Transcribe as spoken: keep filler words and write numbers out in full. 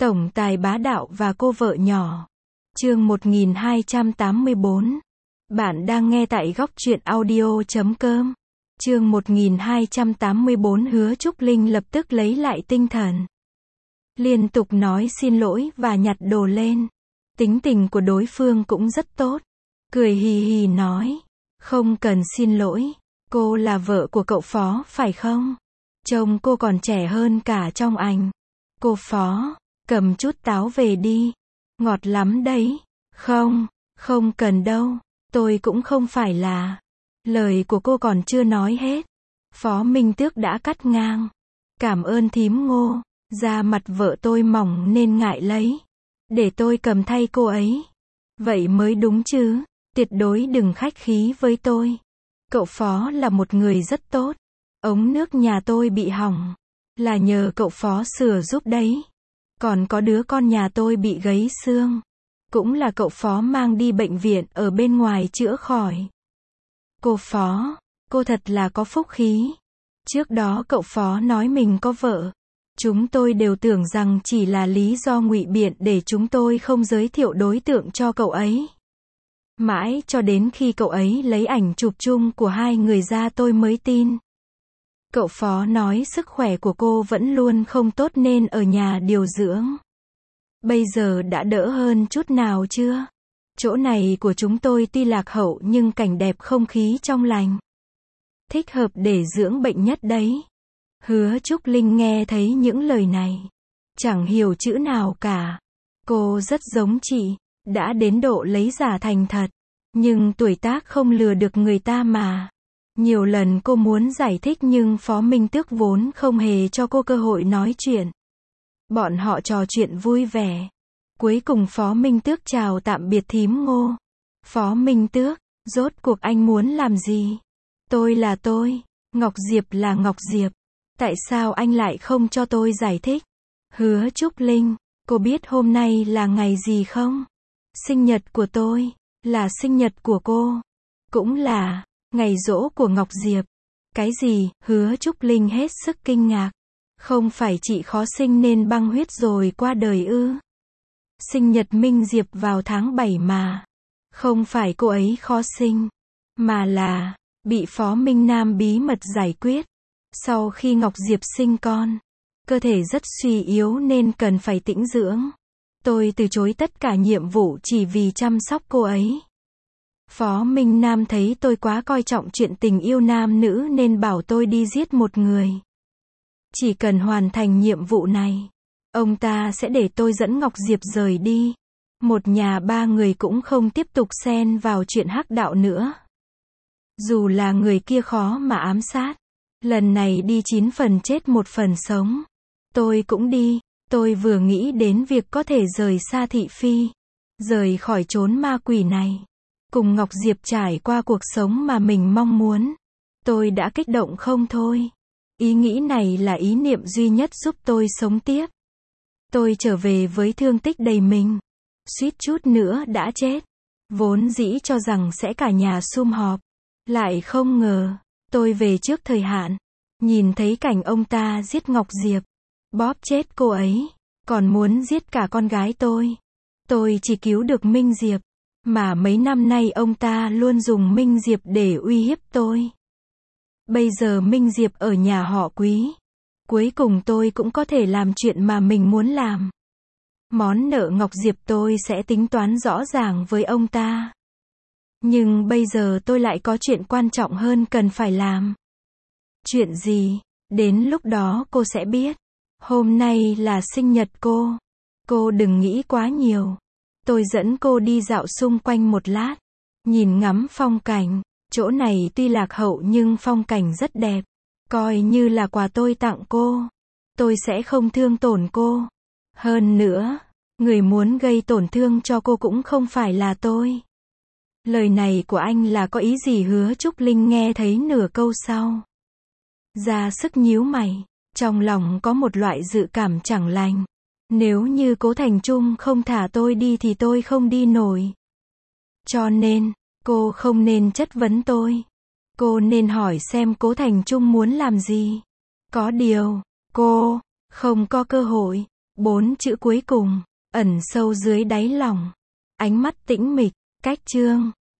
Tổng tài bá đạo và cô vợ nhỏ. Chương một nghìn hai trăm tám mươi bốn. Bạn đang nghe tại góc truyện audio chấm com. Chương một nghìn hai trăm tám mươi bốn. Hứa Trúc Linh lập tức lấy lại tinh thần. Liên tục nói xin lỗi và nhặt đồ lên. Tính tình của đối phương cũng rất tốt. Cười hì hì nói. Không cần xin lỗi. Cô là vợ của cậu Phó phải không? Trông cô còn trẻ hơn cả trong ảnh. Cô Phó, cầm chút táo về đi. Ngọt lắm đấy. Không, không cần đâu. Tôi cũng không phải là. Lời của cô còn chưa nói hết. Phó Minh Tước đã cắt ngang. Cảm ơn thím Ngô. Da mặt vợ tôi mỏng nên ngại lấy. Để tôi cầm thay cô ấy. Vậy mới đúng chứ. Tuyệt đối đừng khách khí với tôi. Cậu Phó là một người rất tốt. Ống nước nhà tôi bị hỏng. Là nhờ cậu Phó sửa giúp đấy. Còn có đứa con nhà tôi bị gãy xương. Cũng là cậu Phó mang đi bệnh viện ở bên ngoài chữa khỏi. Cô Phó, cô thật là có phúc khí. Trước đó cậu Phó nói mình có vợ. Chúng tôi đều tưởng rằng chỉ là lý do ngụy biện để chúng tôi không giới thiệu đối tượng cho cậu ấy. Mãi cho đến khi cậu ấy lấy ảnh chụp chung của hai người ra tôi mới tin. Cậu Phó nói sức khỏe của cô vẫn luôn không tốt nên ở nhà điều dưỡng. Bây giờ đã đỡ hơn chút nào chưa? Chỗ này của chúng tôi tuy lạc hậu nhưng cảnh đẹp, không khí trong lành. Thích hợp để dưỡng bệnh nhất đấy. Hứa Trúc Linh nghe thấy những lời này. Chẳng hiểu chữ nào cả. Cô rất giống chị. Đã đến độ lấy giả thành thật. Nhưng tuổi tác không lừa được người ta mà. Nhiều lần cô muốn giải thích nhưng Phó Minh Tước vốn không hề cho cô cơ hội nói chuyện. Bọn họ trò chuyện vui vẻ. Cuối cùng Phó Minh Tước chào tạm biệt thím Ngô. Phó Minh Tước, rốt cuộc anh muốn làm gì? Tôi là tôi. Ngọc Diệp là Ngọc Diệp. Tại sao anh lại không cho tôi giải thích? Hứa Trúc Linh, cô biết hôm nay là ngày gì không? Sinh nhật của tôi. Là sinh nhật của cô. Cũng là ngày giỗ của Ngọc Diệp. Cái gì? Hứa Trúc Linh hết sức kinh ngạc. Không phải chị khó sinh nên băng huyết rồi qua đời ư? Sinh nhật Minh Diệp vào tháng bảy mà. Không phải cô ấy khó sinh, mà là bị Phó Minh Nam bí mật giải quyết. Sau khi Ngọc Diệp sinh con, cơ thể rất suy yếu nên cần phải tĩnh dưỡng. Tôi từ chối tất cả nhiệm vụ chỉ vì chăm sóc cô ấy. Phó Minh Nam thấy tôi quá coi trọng chuyện tình yêu nam nữ nên bảo tôi đi giết một người. Chỉ cần hoàn thành nhiệm vụ này, ông ta sẽ để tôi dẫn Ngọc Diệp rời đi. Một nhà ba người cũng không tiếp tục xen vào chuyện hắc đạo nữa. Dù là người kia khó mà ám sát. Lần này đi chín phần chết một phần sống. Tôi cũng đi. Tôi vừa nghĩ đến việc có thể rời xa thị phi. Rời khỏi chốn ma quỷ này. Cùng Ngọc Diệp trải qua cuộc sống mà mình mong muốn. Tôi đã kích động không thôi. Ý nghĩ này là ý niệm duy nhất giúp tôi sống tiếp. Tôi trở về với thương tích đầy mình. Suýt chút nữa đã chết. Vốn dĩ cho rằng sẽ cả nhà sum họp. Lại không ngờ, tôi về trước thời hạn. Nhìn thấy cảnh ông ta giết Ngọc Diệp. Bóp chết cô ấy. Còn muốn giết cả con gái tôi. Tôi chỉ cứu được Minh Diệp. Mà mấy năm nay ông ta luôn dùng Minh Diệp để uy hiếp tôi. Bây giờ Minh Diệp ở nhà họ Quý. Cuối cùng tôi cũng có thể làm chuyện mà mình muốn làm. Món nợ Ngọc Diệp tôi sẽ tính toán rõ ràng với ông ta. Nhưng bây giờ tôi lại có chuyện quan trọng hơn cần phải làm. Chuyện gì? Đến lúc đó cô sẽ biết. Hôm nay là sinh nhật cô. Cô đừng nghĩ quá nhiều. Tôi dẫn cô đi dạo xung quanh một lát. Nhìn ngắm phong cảnh. Chỗ này tuy lạc hậu nhưng phong cảnh rất đẹp. Coi như là quà tôi tặng cô. Tôi sẽ không thương tổn cô. Hơn nữa, người muốn gây tổn thương cho cô cũng không phải là tôi. Lời này của anh là có ý gì? Hứa Trúc Linh nghe thấy nửa câu sau. Ra sức nhíu mày. Trong lòng có một loại dự cảm chẳng lành. Nếu như Cố Thành Trung không thả tôi đi thì tôi không đi nổi. Cho nên, cô không nên chất vấn tôi. Cô nên hỏi xem Cố Thành Trung muốn làm gì. Có điều, cô không có cơ hội. Bốn chữ cuối cùng, ẩn sâu dưới đáy lòng. Ánh mắt tĩnh mịch, cách chương.